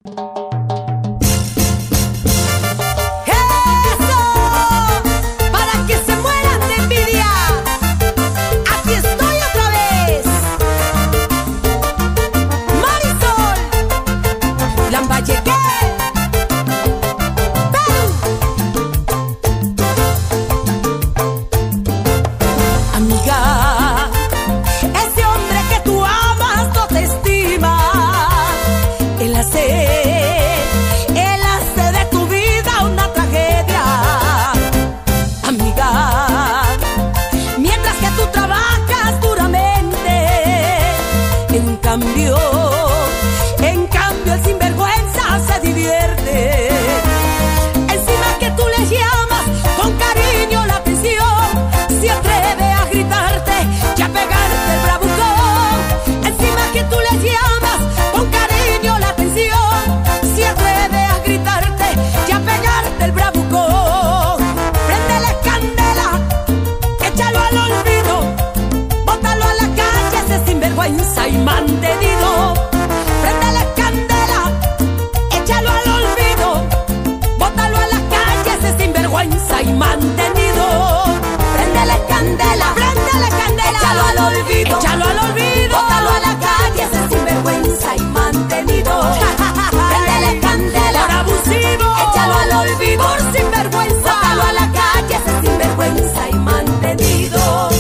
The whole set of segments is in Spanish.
En cambio el sinvergüenza se divierte. Encima que tú le llamas con cariño la atención, se atreve a gritarte y a pegarte el bravucón. Encima que tú le llamas con cariño la atención, se atreve a gritarte y a pegarte el bravucón. Préndele candela, échalo al olvido, bótalo a la calle ese sinvergüenza y mantenido. Préndele candela, échalo al olvido, bótalo a la calle ese sinvergüenza y mantenido. Préndele candela, échalo al olvido, bótalo a la calle ese sinvergüenza y mantenido. Préndele candela, por abusivo, échalo al olvido, por sinvergüenza, bótalo a la calle ese sinvergüenza y mantenido.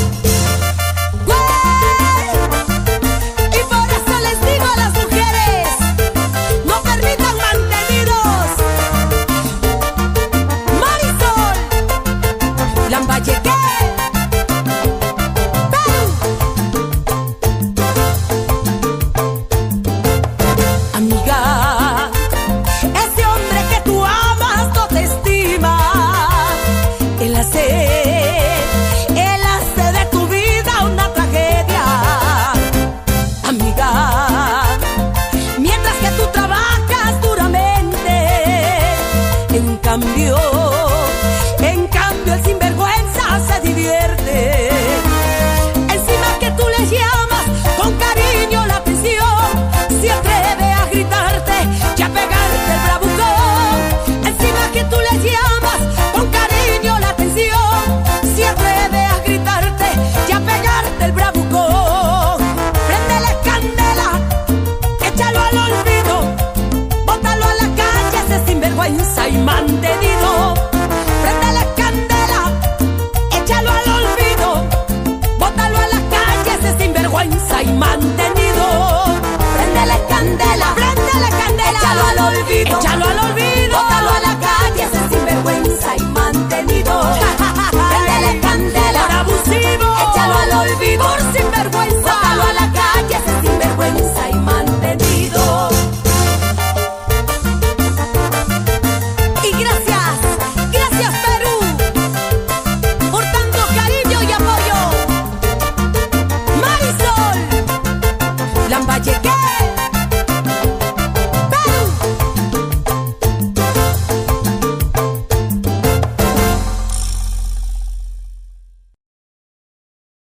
Amiga, ese hombre que tú amas no te estima. Él hace de tu vida una tragedia. Amiga, mientras que tú trabajas duramente, en cambio el sinvergüenza se divierte. Encima que tú le llamas con cariño la atención, se atreve a gritarte y a pegarte el bravucón. Encima que tú le llamas con cariño la atención, se atreve a gritarte y a pegarte el bravucón. Préndele candela, échalo al olvido, bótalo a la calle ese sinvergüenza y mantenido. Préndele candela, échalo al olvido, bótalo a la calle ese sinvergüenza y mantenido. Préndele candela, échalo al olvido,